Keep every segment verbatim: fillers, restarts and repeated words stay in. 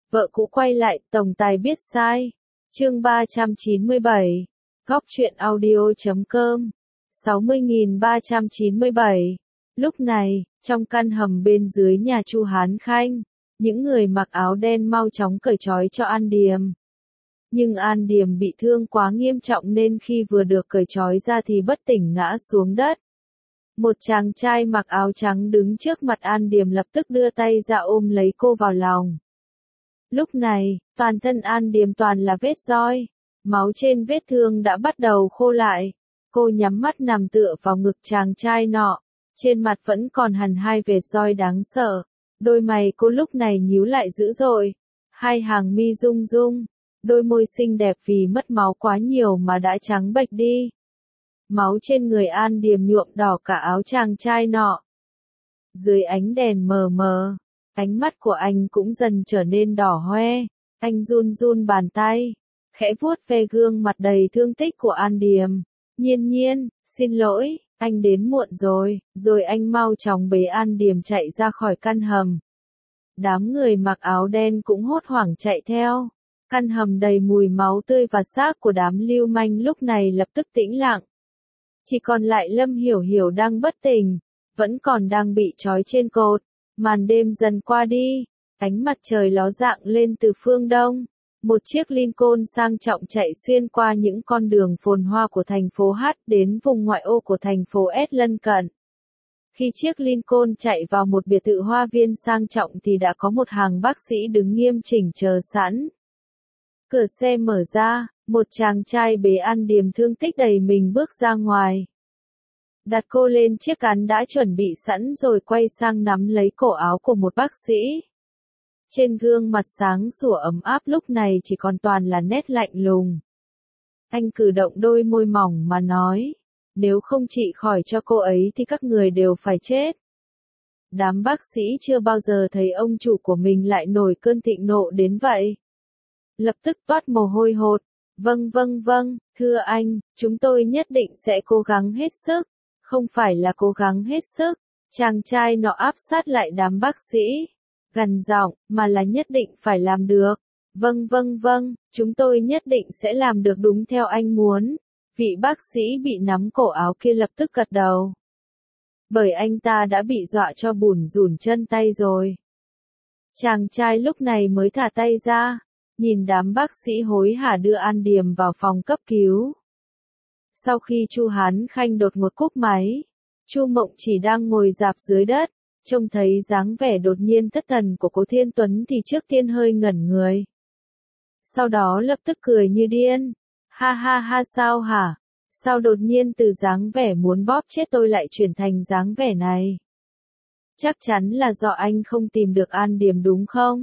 Vợ cũ quay lại, tổng tài biết sai. Chương ba trăm chín mươi bảy. Góc truyện audio chấm com. sáu mươi nghìn ba trăm chín mươi bảy. Lúc này, trong căn hầm bên dưới nhà Chu Hán Khanh, những người mặc áo đen mau chóng cởi trói cho An Điềm. Nhưng An Điềm bị thương quá nghiêm trọng nên khi vừa được cởi trói ra thì bất tỉnh ngã xuống đất. Một chàng trai mặc áo trắng đứng trước mặt An Điềm lập tức đưa tay ra ôm lấy cô vào lòng. Lúc này, toàn thân An Điềm toàn là vết roi, máu trên vết thương đã bắt đầu khô lại. Cô nhắm mắt nằm tựa vào ngực chàng trai nọ, trên mặt vẫn còn hằn hai vệt roi đáng sợ. Đôi mày cô lúc này nhíu lại dữ dội, hai hàng mi rung rung, đôi môi xinh đẹp vì mất máu quá nhiều mà đã trắng bệch đi. Máu trên người An Điềm nhuộm đỏ cả áo chàng trai nọ. Dưới ánh đèn mờ mờ, ánh mắt của anh cũng dần trở nên đỏ hoe, anh run run bàn tay, khẽ vuốt ve gương mặt đầy thương tích của An Điềm. Nhiên Nhiên, xin lỗi, anh đến muộn rồi, rồi anh mau chóng bế An Điềm chạy ra khỏi căn hầm. Đám người mặc áo đen cũng hốt hoảng chạy theo. Căn hầm đầy mùi máu tươi và xác của đám lưu manh lúc này lập tức tĩnh lặng. Chỉ còn lại Lâm Hiểu Hiểu đang bất tỉnh, vẫn còn đang bị trói trên cột. Màn đêm dần qua đi, ánh mặt trời ló dạng lên từ phương đông. Một chiếc Lincoln sang trọng chạy xuyên qua những con đường phồn hoa của thành phố H đến vùng ngoại ô của thành phố S lân cận. Khi chiếc Lincoln chạy vào một biệt thự hoa viên sang trọng thì đã có một hàng bác sĩ đứng nghiêm chỉnh chờ sẵn. Cửa xe mở ra, một chàng trai bế An Điềm thương tích đầy mình bước ra ngoài. Đặt cô lên chiếc cán đã chuẩn bị sẵn rồi quay sang nắm lấy cổ áo của một bác sĩ. Trên gương mặt sáng sủa ấm áp lúc này chỉ còn toàn là nét lạnh lùng. Anh cử động đôi môi mỏng mà nói, nếu không trị khỏi cho cô ấy thì các người đều phải chết. Đám bác sĩ chưa bao giờ thấy ông chủ của mình lại nổi cơn thịnh nộ đến vậy. Lập tức toát mồ hôi hột. Vâng vâng vâng, thưa anh, chúng tôi nhất định sẽ cố gắng hết sức. Không phải là cố gắng hết sức, chàng trai nọ áp sát lại đám bác sĩ. Gằn giọng, mà là nhất định phải làm được. Vâng vâng vâng, chúng tôi nhất định sẽ làm được đúng theo anh muốn. Vị bác sĩ bị nắm cổ áo kia lập tức gật đầu. Bởi anh ta đã bị dọa cho bủn rủn chân tay rồi. Chàng trai lúc này mới thả tay ra, nhìn đám bác sĩ hối hả đưa An Điềm vào phòng cấp cứu. Sau khi Chu Hán Khanh đột ngột cúp máy, Chu Mộng Chỉ đang ngồi rạp dưới đất, trông thấy dáng vẻ đột nhiên thất thần của Cố Thiên Tuấn thì trước tiên hơi ngẩn người. Sau đó lập tức cười như điên. Ha ha ha, sao hả? Sao đột nhiên từ dáng vẻ muốn bóp chết tôi lại chuyển thành dáng vẻ này? Chắc chắn là do anh không tìm được An Điềm đúng không?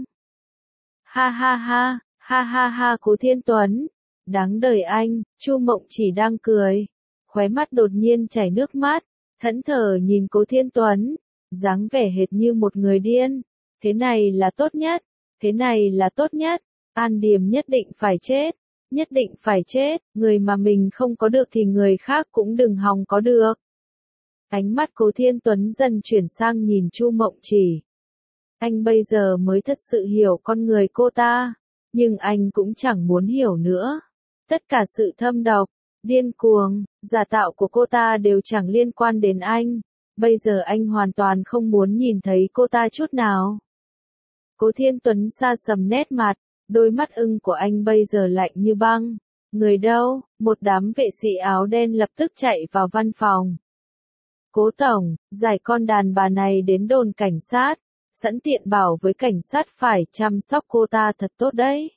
Ha ha ha, ha ha ha Cố Thiên Tuấn. Đáng đời anh, Chu Mộng Chỉ đang cười. Khóe mắt đột nhiên chảy nước mắt, thẫn thờ nhìn Cố Thiên Tuấn. Dáng vẻ hệt như một người điên. Thế này là tốt nhất. Thế này là tốt nhất. An Điềm nhất định phải chết. Nhất định phải chết. Người mà mình không có được thì người khác cũng đừng hòng có được. Ánh mắt Cố Thiên Tuấn dần chuyển sang nhìn Chu Mộng Chỉ. Anh bây giờ mới thật sự hiểu con người cô ta. Nhưng anh cũng chẳng muốn hiểu nữa. Tất cả sự thâm độc, điên cuồng, giả tạo của cô ta đều chẳng liên quan đến anh. Bây giờ anh hoàn toàn không muốn nhìn thấy cô ta chút nào. Cố Thiên Tuấn xa sầm nét mặt, đôi mắt ưng của anh bây giờ lạnh như băng. Người đâu? Một đám vệ sĩ áo đen lập tức chạy vào văn phòng. Cố tổng, giải con đàn bà này đến đồn cảnh sát, sẵn tiện bảo với cảnh sát phải chăm sóc cô ta thật tốt đấy.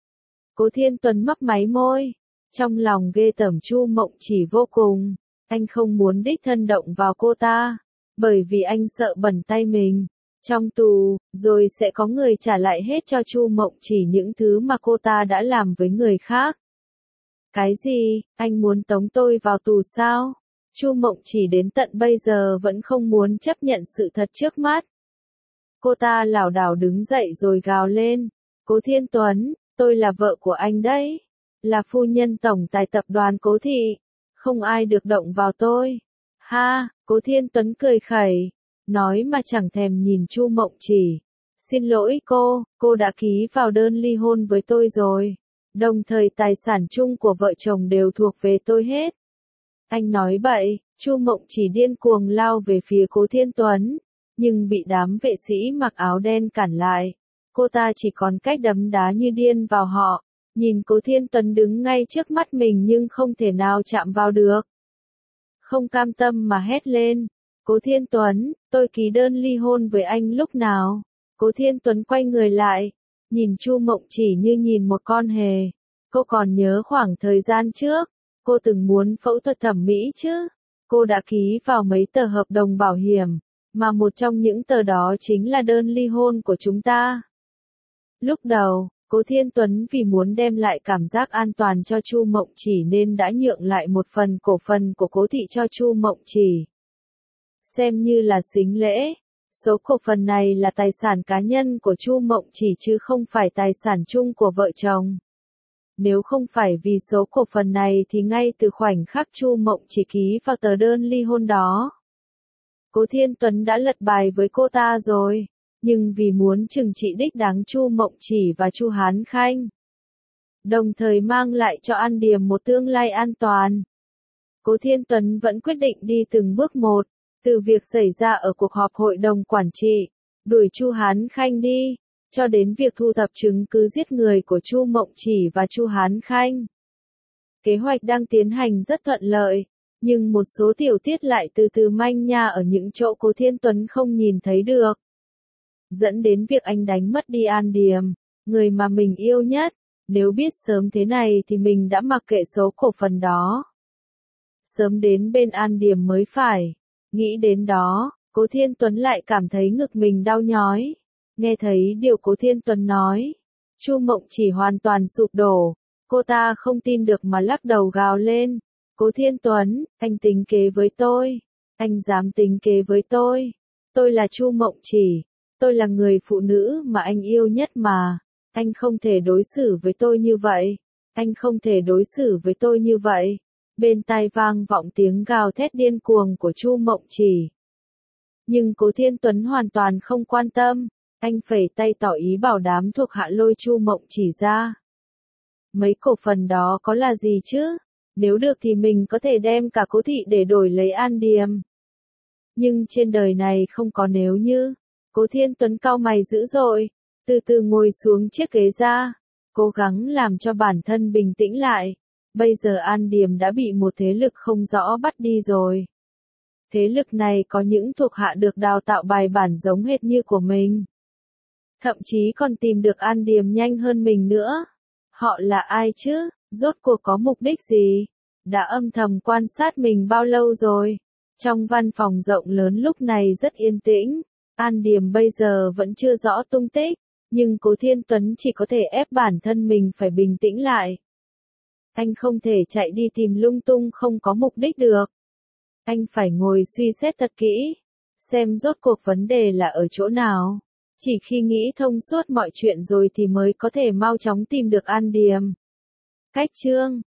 Cố Thiên Tuấn mấp máy môi, trong lòng ghê tởm Chu Mộng Chỉ vô cùng. Anh không muốn đích thân động vào cô ta, bởi vì anh sợ bẩn tay mình. Trong tù, rồi sẽ có người trả lại hết cho Chu Mộng Chỉ những thứ mà cô ta đã làm với người khác. Cái gì, anh muốn tống tôi vào tù sao? Chu Mộng Chỉ đến tận bây giờ vẫn không muốn chấp nhận sự thật trước mắt. Cô ta lảo đảo đứng dậy rồi gào lên. Cố Thiên Tuấn, tôi là vợ của anh đấy. Là phu nhân tổng tài tập đoàn Cố Thị. Không ai được động vào tôi. Ha, Cố Thiên Tuấn cười khẩy. Nói mà chẳng thèm nhìn Chu Mộng Chỉ. Xin lỗi cô, cô đã ký vào đơn ly hôn với tôi rồi. Đồng thời tài sản chung của vợ chồng đều thuộc về tôi hết. Anh nói bậy, Chu Mộng Chỉ điên cuồng lao về phía Cố Thiên Tuấn, nhưng bị đám vệ sĩ mặc áo đen cản lại. Cô ta chỉ còn cách đấm đá như điên vào họ, nhìn Cố Thiên Tuấn đứng ngay trước mắt mình nhưng không thể nào chạm vào được. Không cam tâm mà hét lên, Cố Thiên Tuấn, tôi ký đơn ly hôn với anh lúc nào? Cố Thiên Tuấn quay người lại, nhìn Chu Mộng Chỉ như nhìn một con hề. Cô còn nhớ khoảng thời gian trước, cô từng muốn phẫu thuật thẩm mỹ chứ? Cô đã ký vào mấy tờ hợp đồng bảo hiểm, mà một trong những tờ đó chính là đơn ly hôn của chúng ta. Lúc đầu, Cố Thiên Tuấn vì muốn đem lại cảm giác an toàn cho Chu Mộng Chỉ nên đã nhượng lại một phần cổ phần của Cố thị cho Chu Mộng Chỉ. Xem như là sính lễ, số cổ phần này là tài sản cá nhân của Chu Mộng Chỉ chứ không phải tài sản chung của vợ chồng. Nếu không phải vì số cổ phần này thì ngay từ khoảnh khắc Chu Mộng Chỉ ký vào tờ đơn ly hôn đó, Cố Thiên Tuấn đã lật bài với cô ta rồi. Nhưng vì muốn trừng trị đích đáng Chu Mộng Chỉ và Chu Hán Khanh, đồng thời mang lại cho An Điềm một tương lai an toàn, Cố Thiên Tuấn vẫn quyết định đi từng bước một, từ việc xảy ra ở cuộc họp hội đồng quản trị, đuổi Chu Hán Khanh đi, cho đến việc thu thập chứng cứ giết người của Chu Mộng Chỉ và Chu Hán Khanh. Kế hoạch đang tiến hành rất thuận lợi, nhưng một số tiểu tiết lại từ từ manh nha ở những chỗ Cố Thiên Tuấn không nhìn thấy được, dẫn đến việc anh đánh mất đi An Điềm, người mà mình yêu nhất. Nếu biết sớm thế này thì mình đã mặc kệ số cổ phần đó, sớm đến bên An Điềm mới phải. Nghĩ đến đó, Cố Thiên Tuấn lại cảm thấy ngực mình đau nhói. Nghe thấy điều Cố Thiên Tuấn nói, Chu Mộng Chỉ hoàn toàn sụp đổ, cô ta không tin được mà lắc đầu gào lên. Cố Thiên Tuấn, anh tính kế với tôi, anh dám tính kế với tôi. Tôi là Chu Mộng Chỉ, tôi là người phụ nữ mà anh yêu nhất mà, anh không thể đối xử với tôi như vậy, anh không thể đối xử với tôi như vậy. Bên tai vang vọng tiếng gào thét điên cuồng của Chu Mộng Chỉ. Nhưng Cố Thiên Tuấn hoàn toàn không quan tâm, anh phẩy tay tỏ ý bảo đám thuộc hạ lôi Chu Mộng Chỉ ra. Mấy cổ phần đó có là gì chứ? Nếu được thì mình có thể đem cả Cố thị để đổi lấy An Điềm. Nhưng trên đời này không có nếu như. Cố Thiên Tuấn cau mày dữ dội, từ từ ngồi xuống chiếc ghế ra, cố gắng làm cho bản thân bình tĩnh lại. Bây giờ An Điềm đã bị một thế lực không rõ bắt đi rồi. Thế lực này có những thuộc hạ được đào tạo bài bản giống hệt như của mình. Thậm chí còn tìm được An Điềm nhanh hơn mình nữa. Họ là ai chứ? Rốt cuộc có mục đích gì? Đã âm thầm quan sát mình bao lâu rồi? Trong văn phòng rộng lớn lúc này rất yên tĩnh. An Điềm bây giờ vẫn chưa rõ tung tích, nhưng Cố Thiên Tuấn chỉ có thể ép bản thân mình phải bình tĩnh lại. Anh không thể chạy đi tìm lung tung không có mục đích được. Anh phải ngồi suy xét thật kỹ, xem rốt cuộc vấn đề là ở chỗ nào. Chỉ khi nghĩ thông suốt mọi chuyện rồi thì mới có thể mau chóng tìm được An Điềm. Cách chương